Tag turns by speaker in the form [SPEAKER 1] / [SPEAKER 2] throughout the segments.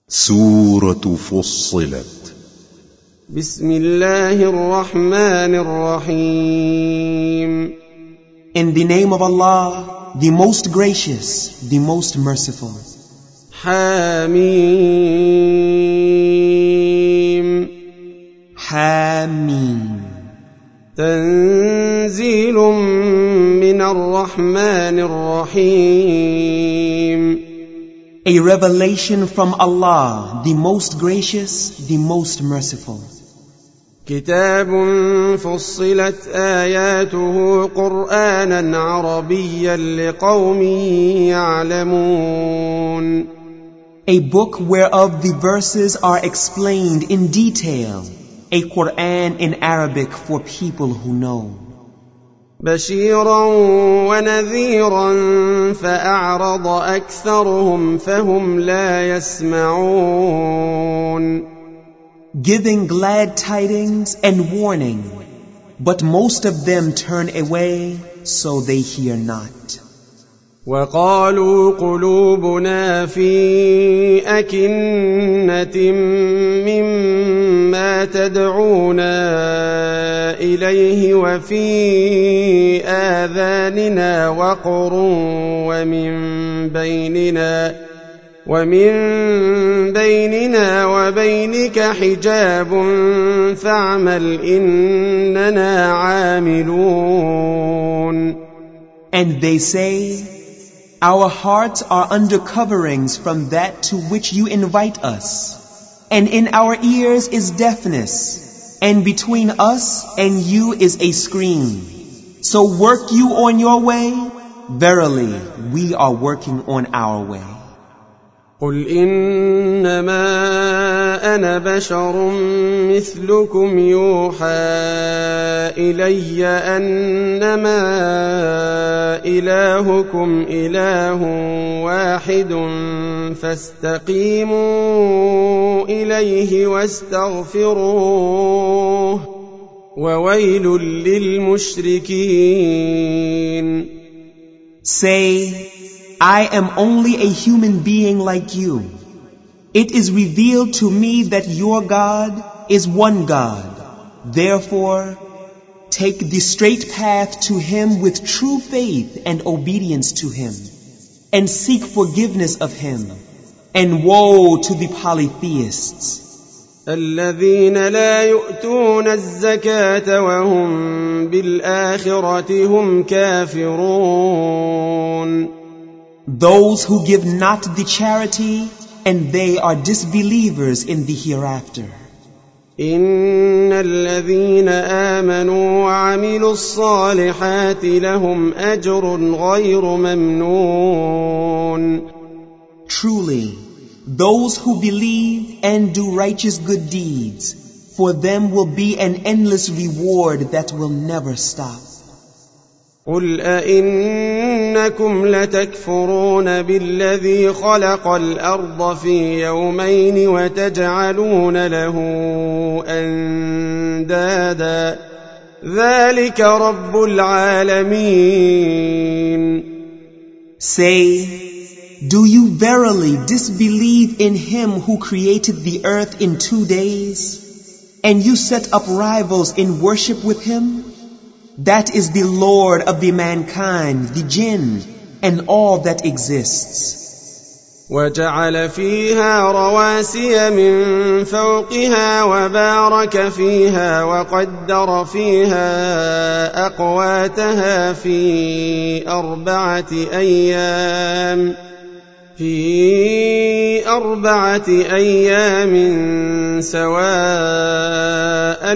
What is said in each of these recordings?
[SPEAKER 1] سورة فصلت.
[SPEAKER 2] بسم الله الرحمن الرحيم.
[SPEAKER 3] In the name of Allah, the most gracious, the most merciful.
[SPEAKER 2] حميم.
[SPEAKER 3] حميم.
[SPEAKER 2] تنزيل من الرحمن الرحيم.
[SPEAKER 3] A revelation from Allah, the most gracious, the most merciful.
[SPEAKER 2] كتاب فصلت آياته قرآنا عربيا لقوم يعلمون.
[SPEAKER 3] A book whereof the verses are explained in detail, a Quran in Arabic for people who know.
[SPEAKER 2] بشيرا ونذيرا فأعرض أكثرهم فهم لا يسمعون.
[SPEAKER 3] Giving glad tidings and warning, but most of them turn away, so they hear not.
[SPEAKER 2] وقالوا قلوبنا في أكنة مما تدعونا إليه وفي آذاننا وقر ومن بيننا وبينك حجاب فاعمل إننا عاملون.
[SPEAKER 3] And they say, our hearts are under coverings from that to which you invite us, and in our ears is deafness, and between us and you is a screen. So work you on your way. Verily, we are working on our way.
[SPEAKER 2] قل إنما أنا بشر مثلكم يوحى إلي أنما إلهكم إله واحد فاستقيموا إليه واستغفروه وويل للمشركين.
[SPEAKER 3] Say, I am only a human being like you. It is revealed to me that your God is one God. Therefore, take the straight path to Him with true faith and obedience to Him, and seek forgiveness of Him. And woe to the polytheists,
[SPEAKER 2] الذين لا يؤتون الزكاة وهم بالآخرة هم كافرون.
[SPEAKER 3] those who give not the charity, and they are disbelievers in the hereafter.
[SPEAKER 2] إن الذين آمنوا وعملوا الصالحات لهم أجر غير ممنون.
[SPEAKER 3] Truly, those who believe and do righteous good deeds, for them will be an endless reward that will never stop.
[SPEAKER 2] قل أئنكم لتكفرون بالذي خلق الأرض في يومين وتجعلون له أندادا ذلك رب العالمين.
[SPEAKER 3] Say, do you verily disbelieve in Him who created the earth in 2 days, and you set up rivals in worship with Him? That is the Lord of the mankind, the jinn, and all that exists.
[SPEAKER 2] وجعل فيها رواسي من فوقها وبارك فيها وقدر فيها أقواتها في أربعة أيام سواء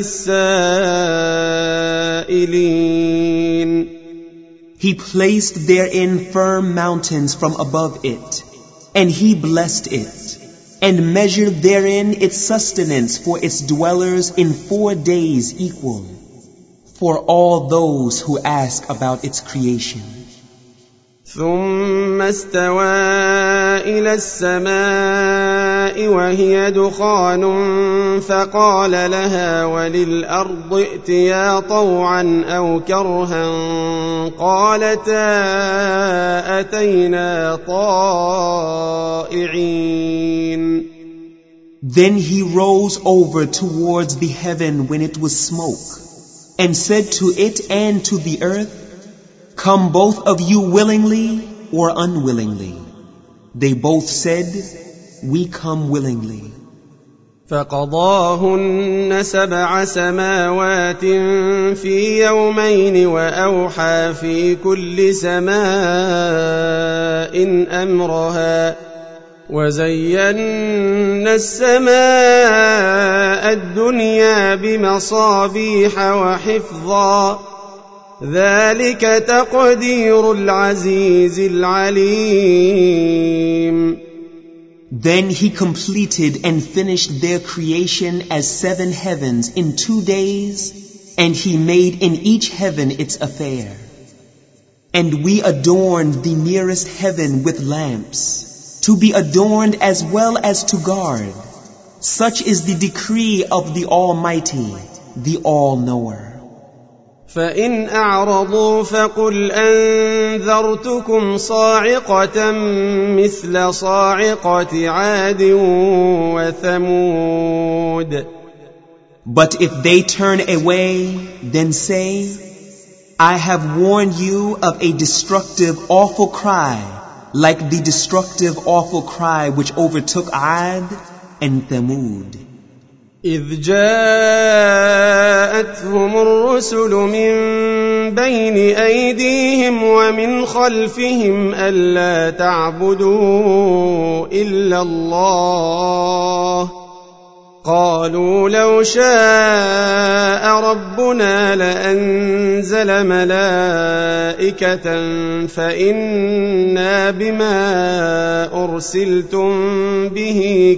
[SPEAKER 2] للسائلين.
[SPEAKER 3] He placed therein firm mountains from above it, and He blessed it, and measured therein its sustenance for its dwellers in 4 days equal, for all those who ask about its creation.
[SPEAKER 2] ثم استوى إلى السماء وهي دخان فقال لها وللأرض ائتيا طوعا أو كرها قالتا أتينا طائعين.
[SPEAKER 3] Then he rose over towards the heaven when it was smoke, and said to it and to the earth, "Come both of you willingly or unwillingly." They both said, "We come willingly."
[SPEAKER 2] فقضاهن 7 سماوات في يومين وأوحى في كل سماء أمرها وزينا السماء الدنيا بمصابيح وحفظا ذلك تقدير العزيز العليم.
[SPEAKER 3] Then he completed and finished their creation as 7 heavens in 2 days, and he made in each heaven its affair. And we adorned the nearest heaven with lamps, to be adorned as well as to guard. Such is the decree of the Almighty, the All-Knower.
[SPEAKER 2] فإن أعرضوا فقل أنذرتكم صاعقة مثل صاعقة عاد وثمود.
[SPEAKER 3] But if they turn away, then say, I have warned you of a destructive awful cry, like the destructive awful cry which overtook Ad and Thamud.
[SPEAKER 2] إذ جاءتهم الرسل من بين أيديهم ومن خلفهم ألا تعبدوا إلا الله قالوا لو شاء ربنا لأنزل ملائكة فإنا بما أرسلتم به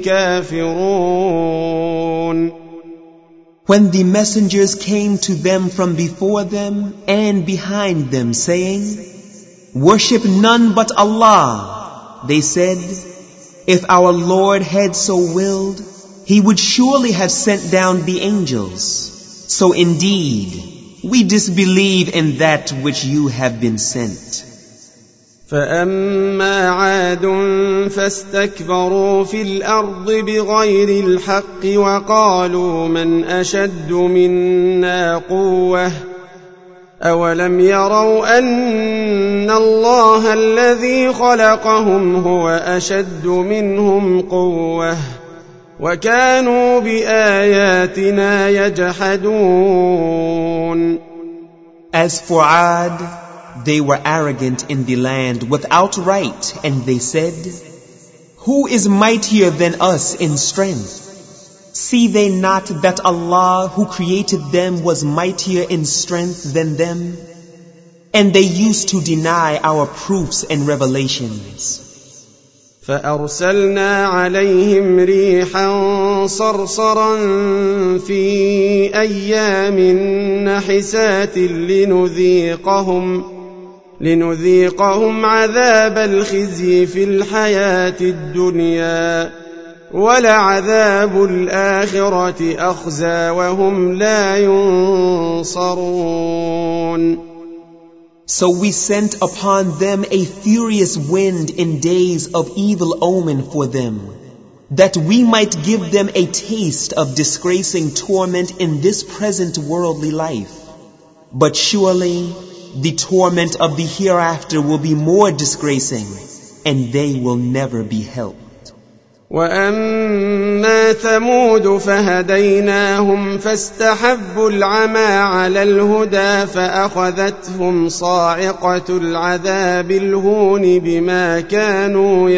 [SPEAKER 2] كافرون.
[SPEAKER 3] When the messengers came to them from before them and behind them, saying, Worship none but Allah, they said, If our Lord had so willed, He would surely have sent down the angels. So indeed, we disbelieve in that which you have been sent.
[SPEAKER 2] فأما عاد فاستكبروا في الأرض بغير الحق وقالوا من أشد منا قوة أولم يروا أن الله الذي خلقهم هو أشد منهم قوة وكانوا بآياتنا يجحدون.
[SPEAKER 3] As for Ad, they were arrogant in the land without right, and they said, Who is mightier than us in strength? See they not that Allah who created them was mightier in strength than them? And they used to deny our proofs and revelations.
[SPEAKER 2] فأرسلنا عليهم ريحا صرصرا في أيام نحسات لنذيقهم عذاب الخزي في الحياة الدنيا ولعذاب الآخرة أخزى وهم لا ينصرون.
[SPEAKER 3] So we sent upon them a furious wind in days of evil omen for them, that we might give them a taste of disgracing torment in this present worldly life. But surely the torment of the hereafter will be more disgracing, and they will never be helped.
[SPEAKER 2] وأما ثمود فهديناهم فاستحبوا العمى على الهدى فأخذتهم صاعقة العذاب الهون بما كانوا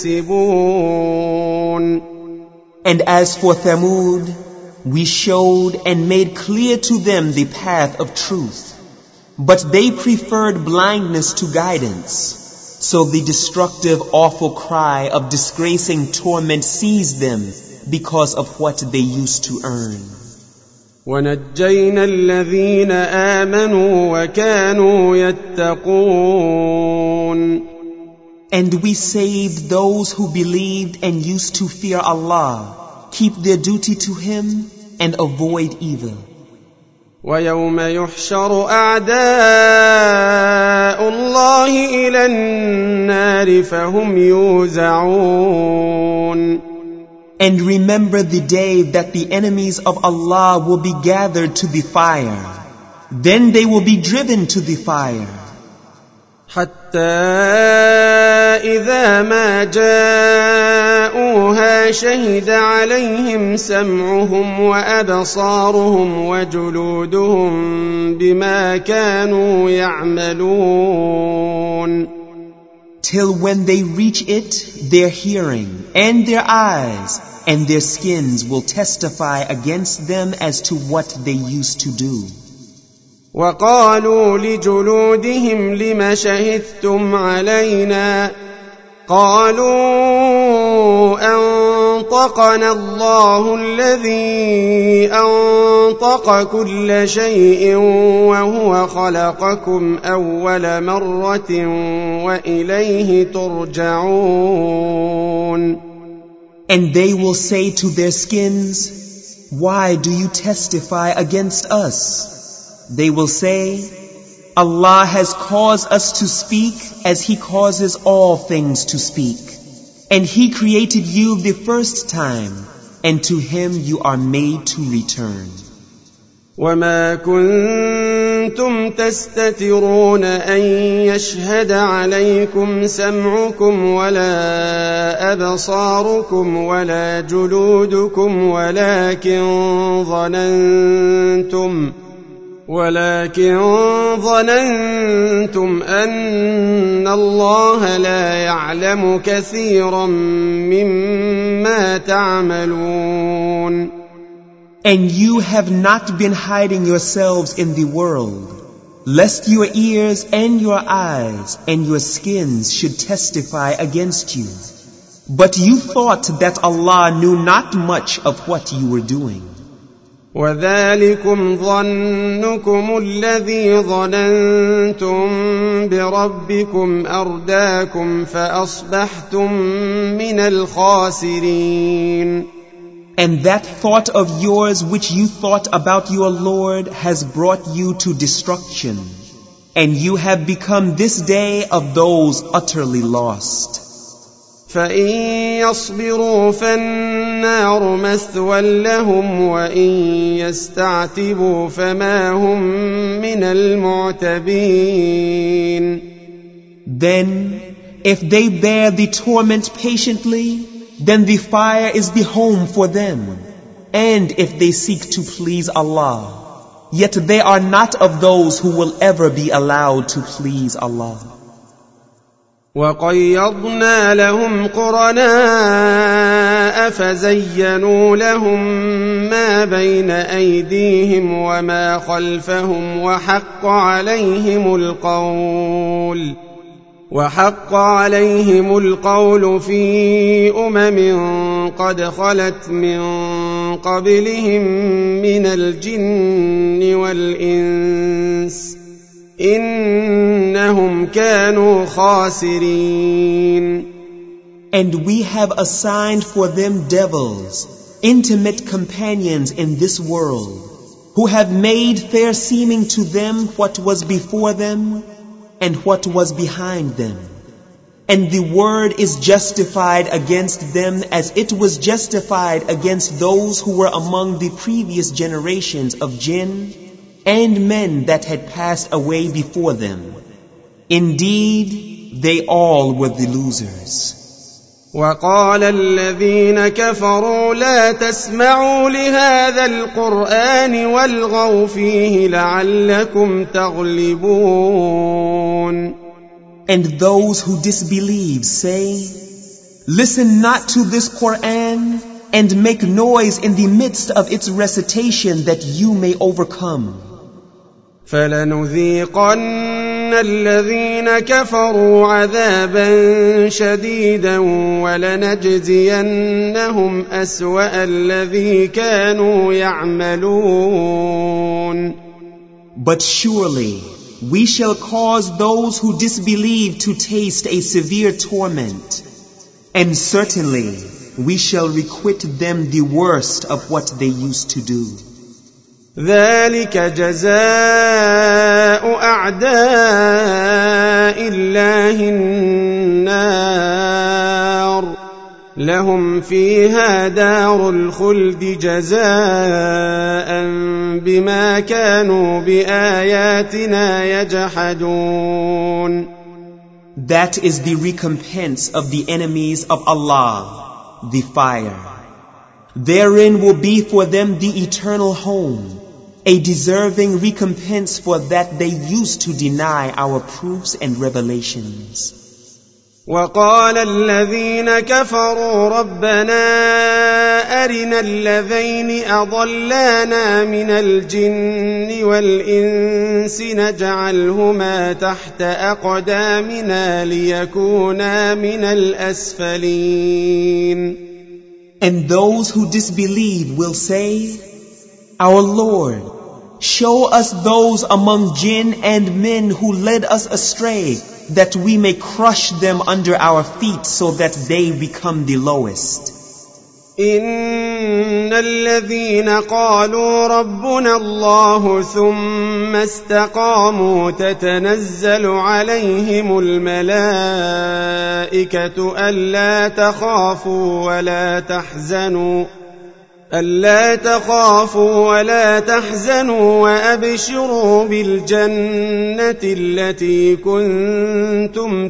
[SPEAKER 2] يكسبون.
[SPEAKER 3] And as for Thamud, we showed and made clear to them the path of truth, but they preferred blindness to guidance. So the destructive, awful cry of disgracing torment seized them because of what they used to earn.
[SPEAKER 2] وَنَجَّيْنَا الَّذِينَ آمَنُوا وَكَانُوا يَتَّقُونَ.
[SPEAKER 3] And we saved those who believed and used to fear Allah, keep their duty to Him, and avoid evil.
[SPEAKER 2] وَيَوْمَ يُحْشَرُ أَعْدَاءُ اللَّهِ إِلَى النَّارِ فَهُمْ يُوزَعُونَ.
[SPEAKER 3] And remember the day that the enemies of Allah will be gathered to the fire. Then they will be driven to the fire.
[SPEAKER 2] حتى إذا ما جاءوها شهد عليهم سمعهم وأبصارهم وجلودهم بما كانوا يعملون.
[SPEAKER 3] Till when they reach it, their hearing and their eyes and their skins will testify against them as to what they used to do.
[SPEAKER 2] وقالوا لجلودهم لم شهدتم علينا قالوا أنطقنا الله الذي أنطق كل شيء وهو خلقكم أول مرة وإليه ترجعون.
[SPEAKER 3] And they will say to their skins, why do you testify against us? They will say, Allah has caused us to speak as He causes all things to speak. And He created you the first time, and to Him you are made to return.
[SPEAKER 2] وما كنتم تستترون أن يشهد عليكم سمعكم ولا أبصاركم ولا جلودكم ولكن ظننتم أن الله لا يعلم كثيرا مما تعملون.
[SPEAKER 3] And you have not been hiding yourselves in the world, lest your ears and your eyes and your skins should testify against you. But you thought that Allah knew not much of what you were doing.
[SPEAKER 2] وذلكم ظنكم الذي ظننتم بربكم أرداكم فأصبحتم من الخاسرين.
[SPEAKER 3] And that thought of yours which you thought about your Lord has brought you to destruction, and you have become this day of those utterly lost.
[SPEAKER 2] فإن يصبروا فالنار مثوى لهم وإن يستعتبوا فما هم من المعتبين.
[SPEAKER 3] Then, if they bear the torment patiently, then the fire is the home for them. And if they seek to please Allah, yet they are not of those who will ever be allowed to please Allah.
[SPEAKER 2] وقيضنا لهم قرناء فزينوا لهم ما بين أيديهم وما خلفهم وحق عليهم القول في قد خلت من قبلهم من الجن والإنس إنهم كانوا خاسرين.
[SPEAKER 3] And we have assigned for them devils, intimate companions in this world, who have made fair seeming to them what was before them and what was behind them. And the word is justified against them as it was justified against those who were among the previous generations of jinn and men that had passed away before them. Indeed, they all were the losers.
[SPEAKER 2] وقال الذين كفروا لا تسمعوا لهذا القرآن والغوا فيه لعلكم تغلبون.
[SPEAKER 3] And those who disbelieve say, listen not to this Qur'an and make noise in the midst of its recitation that you may overcome.
[SPEAKER 2] فلنذيقن الذين كفروا عذابا شديدا ولنجزينهم أسوأ الذي كانوا يعملون.
[SPEAKER 3] But surely we shall cause those who disbelieve to taste a severe torment, and certainly we shall requite them the worst of what they used to do.
[SPEAKER 2] ذلك جزاء أعداء الله النار لهم فيها دار الخلد جزاء بما كانوا بآياتنا يجحدون.
[SPEAKER 3] That is the recompense of the enemies of Allah, the fire. Therein will be for them the eternal home, a deserving recompense for that they used to deny our proofs and revelations.
[SPEAKER 2] وقال الذين كفروا ربنا أرنا الذين أضلانا من الجن والإنس نجعلهما تحت أقدامنا ليكونا من الأسفلين.
[SPEAKER 3] And those who disbelieve will say, Our Lord, show us those among jinn and men who led us astray, that we may crush them under our feet so that they become the lowest.
[SPEAKER 2] إن الذين قالوا ربنا الله ثم استقاموا تتنزل عليهم الملائكة ألا تخافوا ولا تحزنوا وأبشروا بالجنة التي كنتم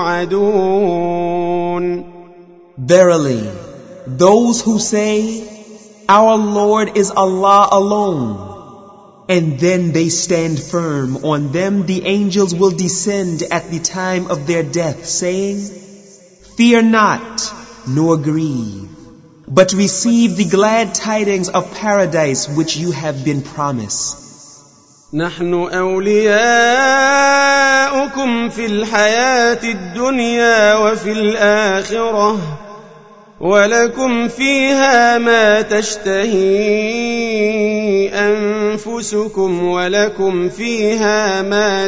[SPEAKER 2] توعدون.
[SPEAKER 3] Verily, those who say, Our Lord is Allah alone, and then they stand firm, on them the angels will descend at the time of their death, saying, Fear not, nor grieve, but receive the glad tidings of paradise which you have been promised.
[SPEAKER 2] نحن أولياؤكم في الحياة الدنيا وفي الآخرة ولكم فيها ما تشتهي أنفسكم ولكم فيها ما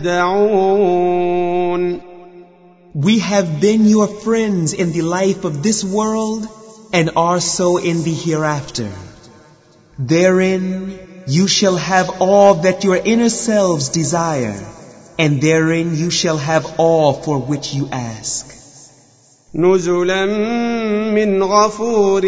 [SPEAKER 2] تدعون.
[SPEAKER 3] We have been your friends in the life of this world and are so in the hereafter. Therein you shall have all that your inner selves desire, and therein you shall have all for which you ask.
[SPEAKER 2] نزلا من غفور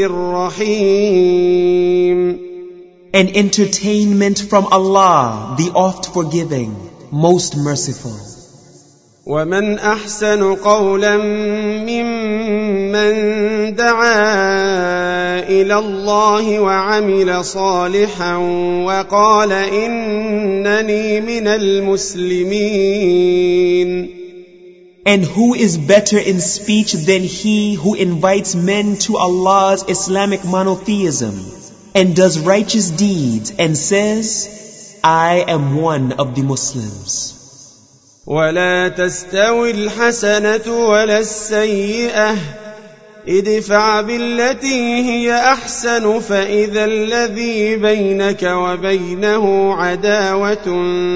[SPEAKER 2] رحيم.
[SPEAKER 3] An entertainment from Allah, the oft forgiving, most merciful.
[SPEAKER 2] ومن أحسن قولا ممن دعا إلى الله وعمل صالحا وقال إنني من المسلمين.
[SPEAKER 3] And who is better in speech than he who invites men to Allah's Islamic monotheism and does righteous deeds and says, I am one of the Muslims.
[SPEAKER 2] ولا تستوي الحسنة ولا السيئة ادفع بالتي هي أحسن فإذا الذي بينك وبينه عداوة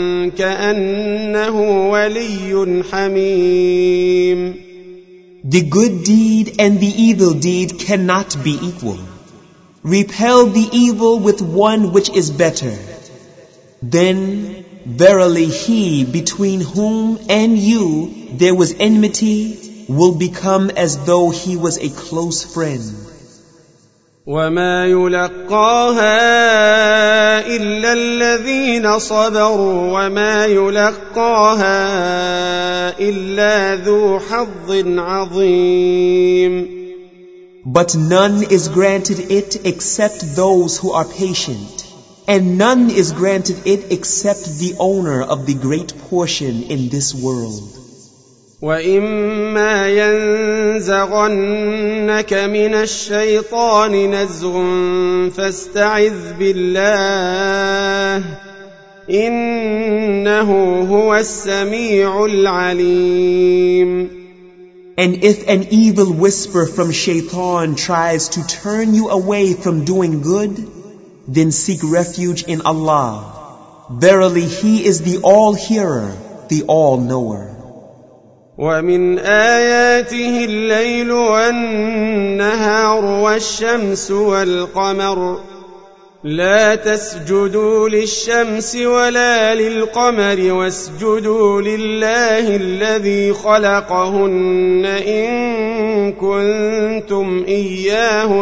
[SPEAKER 2] كأنه ولي حميم.
[SPEAKER 3] The good deed and the evil deed cannot be equal. Repel the evil with one which is better. Then verily he between whom and you there was enmity will become as though he was a close friend.
[SPEAKER 2] وما يلقاها إلا الذين صبروا وما يلقاها إلا ذو حظ عظيم.
[SPEAKER 3] But none is granted it except those who are patient, and none is granted it except the owner of the great portion in this world.
[SPEAKER 2] وَإِمَّا يَنزَغَنَّكَ مِنَ الشَّيْطَانِ نَزْغٌ فَاسْتَعِذْ بِاللَّهِ إِنَّهُ هُوَ السَّمِيعُ الْعَلِيمُ.
[SPEAKER 3] And if an evil whisper from Shaitan tries to turn you away from doing good, then seek refuge in Allah. Verily He is the All-Hearer, the All-Knower.
[SPEAKER 2] وَمِنْ آيَاتِهِ اللَّيْلُ وَالنَّهَارُ وَالشَّمْسُ وَالْقَمَرُ لَا تَسْجُدُوا لِلشَّمْسِ وَلَا لِلْقَمَرِ وَاسْجُدُوا لِلَّهِ الَّذِي خَلَقَهُنَّ إِن كنتم إياه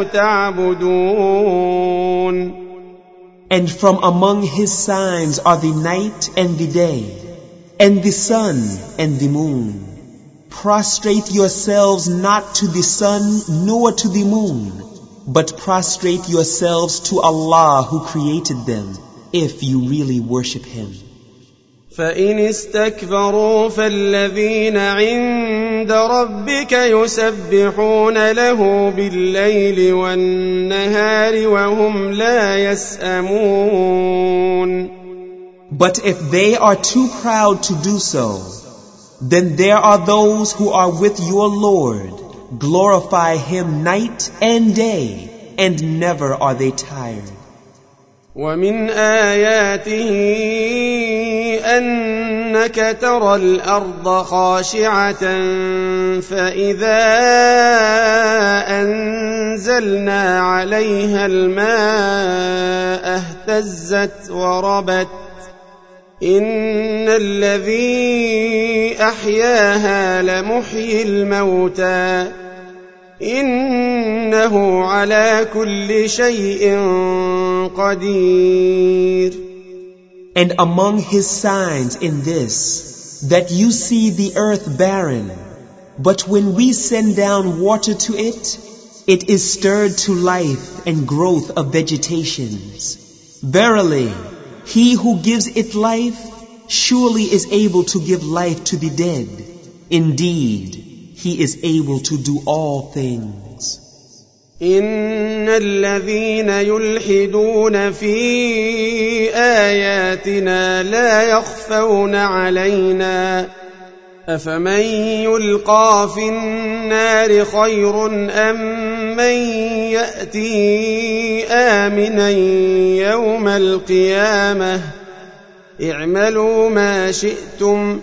[SPEAKER 2] تعبدون.
[SPEAKER 3] And from among his signs are the night and the day, and the sun and the moon. Prostrate yourselves not to the sun nor to the moon, but prostrate yourselves to Allah who created them, if you really worship Him.
[SPEAKER 2] فإن استكبروا فالذين عند ربك يسبحون له بالليل والنهار وهم لا يسأمون.
[SPEAKER 3] But if they are too proud to do so, then there are those who are with your Lord, glorify Him night and day, and never are they tired.
[SPEAKER 2] ومن آياته أنك ترى الأرض خاشعة فإذا أنزلنا عليها الماء اهتزت وربت إن الذي أحياها لمحيي الموتى إنه على كل شيء قدير.
[SPEAKER 3] And among his signs in this, that you see the earth barren, but when we send down water to it, it is stirred to life and growth of vegetations. Verily, he who gives it life surely is able to give life to the dead. Indeed, He is able to do all things.
[SPEAKER 2] إن الذين يلحدون في آياتنا لا يخفون علينا أفمن يلقى في النار خير أم من يأتي آمنا يوم القيامة اعملوا ما شئتم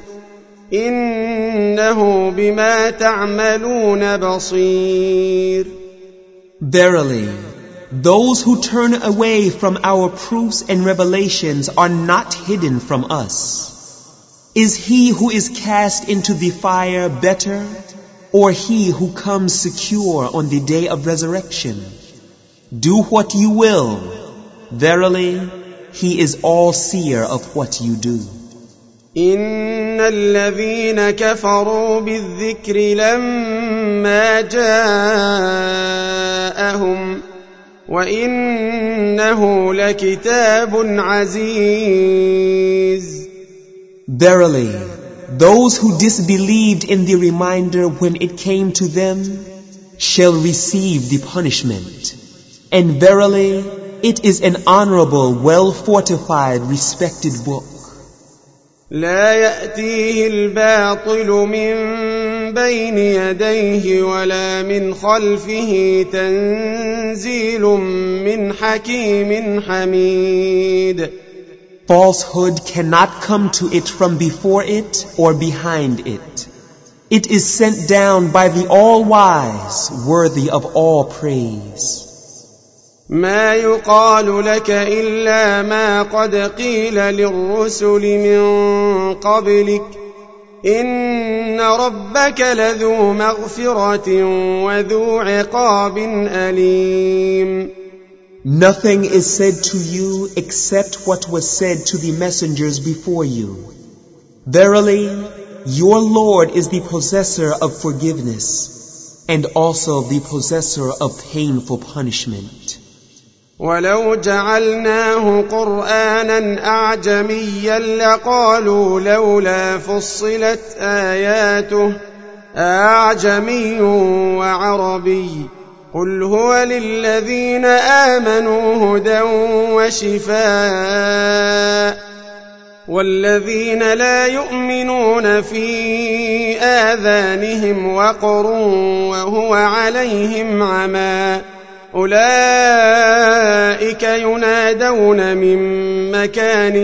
[SPEAKER 2] إنه بما تعملون بصير.
[SPEAKER 3] Verily, those who turn away from our proofs and revelations are not hidden from us. Is he who is cast into the fire better, or he who comes secure on the day of resurrection? Do what you will. Verily, he is all-seer of what you do.
[SPEAKER 2] إن الذين كفروا بالذكر لما جاءهم وإنه لكتاب عزيز.
[SPEAKER 3] Verily, those who disbelieved in the reminder when it came to them shall receive the punishment. And verily, it is an honorable, well-fortified, respected book.
[SPEAKER 2] لا يأتيه الباطل من بين يديه ولا من خلفه تنزيل من حكيم حميد.
[SPEAKER 3] Falsehood cannot come to it from before it or behind it. It is sent down by the All-Wise, worthy of all praise.
[SPEAKER 2] ما يقال لك إلا ما قد قيل للرسل من قبلك إن ربك لذو مغفرة وذو عقاب أليم.
[SPEAKER 3] Nothing is said to you except what was said to the messengers before you. Verily, your Lord is the possessor of forgiveness and also the possessor of painful punishment.
[SPEAKER 2] ولو جعلناه قرآنا أعجميا لقالوا لولا فصلت آياته أعجمي وعربي قل هو للذين آمنوا هدى وشفاء والذين لا يؤمنون في آذانهم وقر وهو عليهم عمى أولئك ينادون من مكان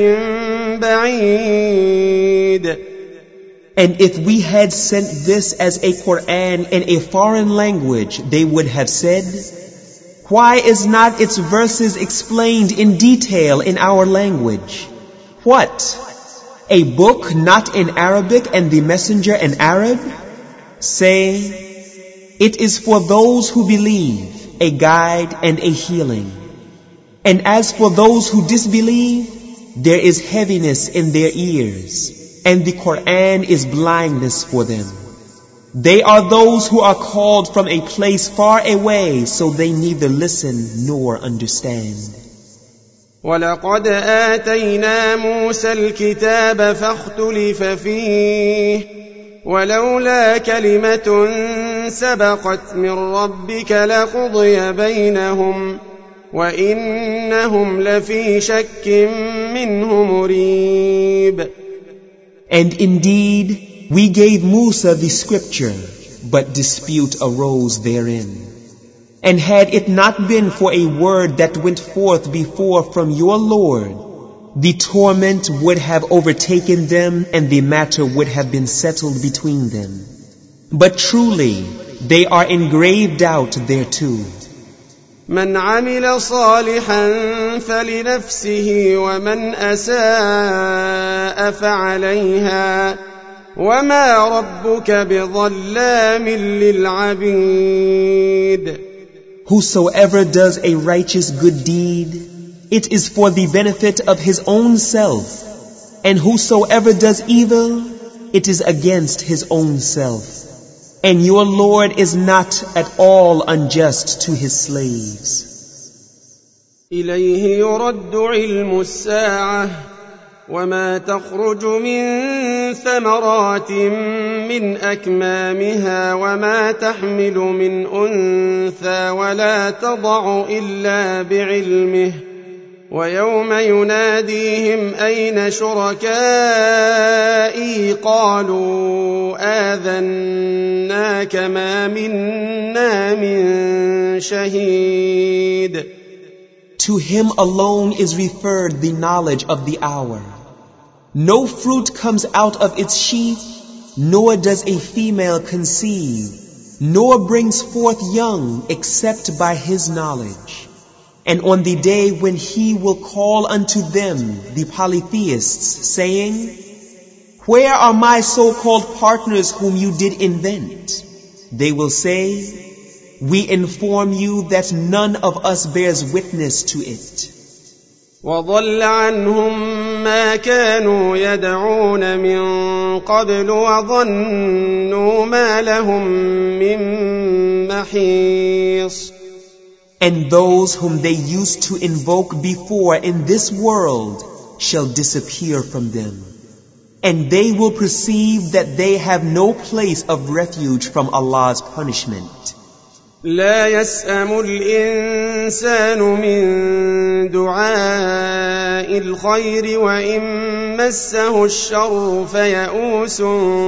[SPEAKER 2] بعيد.
[SPEAKER 3] And if we had sent this as a Quran in a foreign language, they would have said, why is not its verses explained in detail in our language? What? A book not in Arabic and the messenger in Arab? Say, It is for those who believe a guide and a healing. And as for those who disbelieve, there is heaviness in their ears, and the Quran is blindness for them. They are those who are called from a place far away, so they neither listen nor understand.
[SPEAKER 2] وَلَقَدْ آتَيْنَا مُوسَى الْكِتَابَ فَاخْتُلِفَ فِيهِ وَلَوْلَا كَلِمَةٌ سَبَقَتْ مِنْ رَبِّكَ لَقُضِيَ بَيْنَهُمْ وَإِنَّهُمْ لَفِي شَكٍّ مِّنْهُ مُرِيبٍ.
[SPEAKER 3] And indeed, we gave Musa the scripture, but dispute arose therein. And had it not been for a word that went forth before from your Lord, the torment would have overtaken them and the matter would have been settled between them. But truly, they are in grave doubt thereto.
[SPEAKER 2] من عمل صالحا فلنفسه ومن أساء فعليها وما ربك بظلام للعبيد.
[SPEAKER 3] Whosoever does a righteous good deed, it is for the benefit of his own self, and whosoever does evil, it is against his own self. And your Lord is not at all unjust to his slaves.
[SPEAKER 2] إليه يرد علم الساعة وما تخرج من ثمرات من أكمامها وما تحمل من أنثى ولا تضع إلا بعلمه ويوم يناديهم أين شركائي قالوا آذناك ما منا من شهيد.
[SPEAKER 3] To him alone is referred the knowledge of the hour. No fruit comes out of its sheath, nor does a female conceive, nor brings forth young except by his knowledge. And on the day when he will call unto them, the polytheists, saying, where are my so-called partners whom you did invent? They will say, we inform you that none of us bears witness to it.
[SPEAKER 2] وَضَلَّ عَنْهُمْ مَا كَانُوا يَدْعُونَ مِنْ قَبْلُ وَظَنُّوا مَا لَهُمْ مِنْ مَحِيصٍ.
[SPEAKER 3] And those whom they used to invoke before in this world shall disappear from them. And they will perceive that they have no place of refuge from Allah's punishment.
[SPEAKER 2] لا يسأم الإنسان من دعاء الخير وإن مسه الشر فيئوس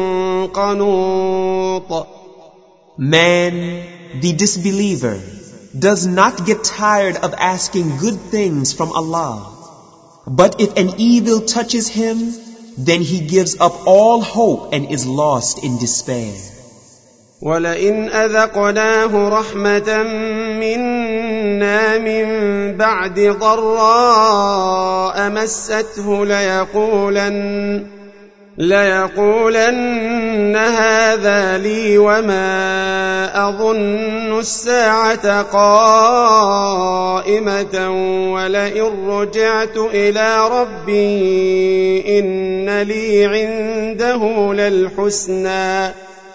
[SPEAKER 2] قنوط.
[SPEAKER 3] Man, the disbeliever, does not get tired of asking good things from Allah. But if an evil touches him, then he gives up all hope and is lost in despair.
[SPEAKER 2] وَلَئِنْ أَذَقْنَاهُ رَحْمَةً مِنَّا مِنْ بَعْدِ ضَرَّاءَ مَسَّتْهُ لَيَقُولَنَّ هَذَا لِي وَمَا أَظُنُّ السَّاعَةَ قَائِمَةً وَلَئِنْ رُجِعْتُ إِلَى رَبِّي إِنَّ لِي عِندَهُ لَلْحُسْنَى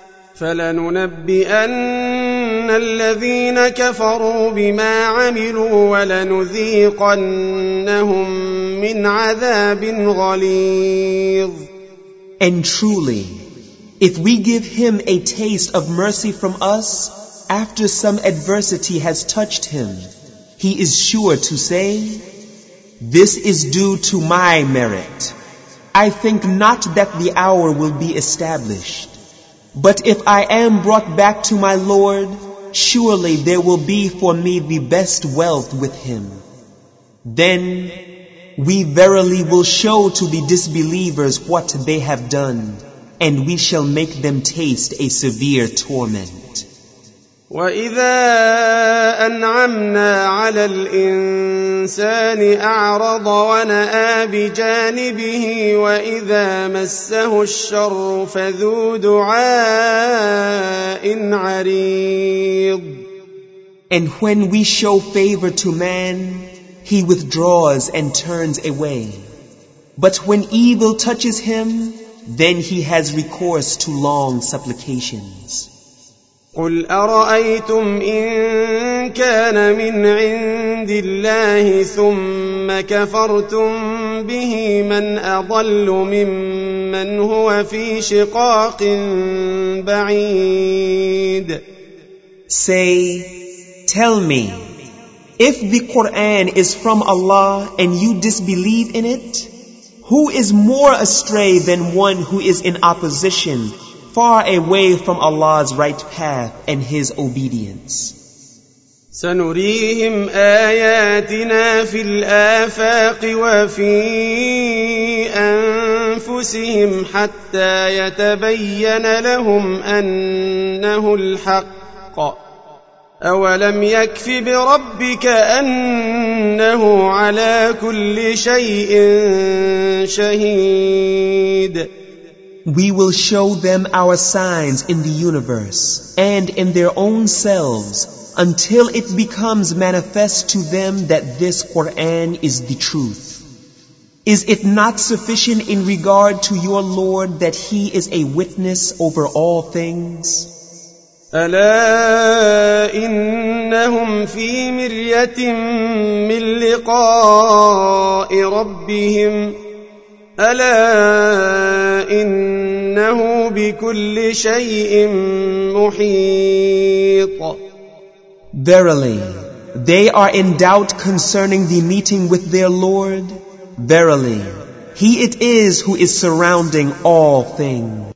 [SPEAKER 2] فَلَنُنَبِّئَنَّ الَّذِينَ كَفَرُوا بِمَا عَمِلُوا وَلَنُذِيقَنَّهُمْ مِنْ عَذَابٍ غَلِيظٍ.
[SPEAKER 3] And truly, if we give him a taste of mercy from us after some adversity has touched him, he is sure to say, this is due to my merit. I think not that the hour will be established. But if I am brought back to my Lord, surely there will be for me the best wealth with him. Then we verily will show to the disbelievers what they have done, and we shall make them taste a severe torment.
[SPEAKER 2] وإذا أنعمنا على الإنسان أعرض ونأى بجانبه وإذا مسه الشر فذو دعاء عريض.
[SPEAKER 3] And when we show favor to man, he withdraws and turns away. But when evil touches him, then he has recourse to long supplications.
[SPEAKER 2] قل أرأيتم إن كان من عند الله ثم كفرتم به من أضل ممن هو في شقاق بعيد.
[SPEAKER 3] Say, tell me, if the Quran is from Allah and you disbelieve in it, who is more astray than one who is in opposition, far away from Allah's right path and His obedience?
[SPEAKER 2] سنريهم آياتنا في الآفاق وفي أنفسهم حتى يتبين لهم أنه الحق. أولم يكف بربك أنه على كل شيء شهيد.
[SPEAKER 3] We will show them our signs in the universe and in their own selves until it becomes manifest to them that this Quran is the truth. Is it not sufficient in regard to your Lord that He is a witness over all things?
[SPEAKER 2] ألا إنهم في مرية من لقاء ربهم ألا إنه بكل شيء محيط.
[SPEAKER 3] Verily, they are in doubt concerning the meeting with their Lord. Verily, He it is who is surrounding all things.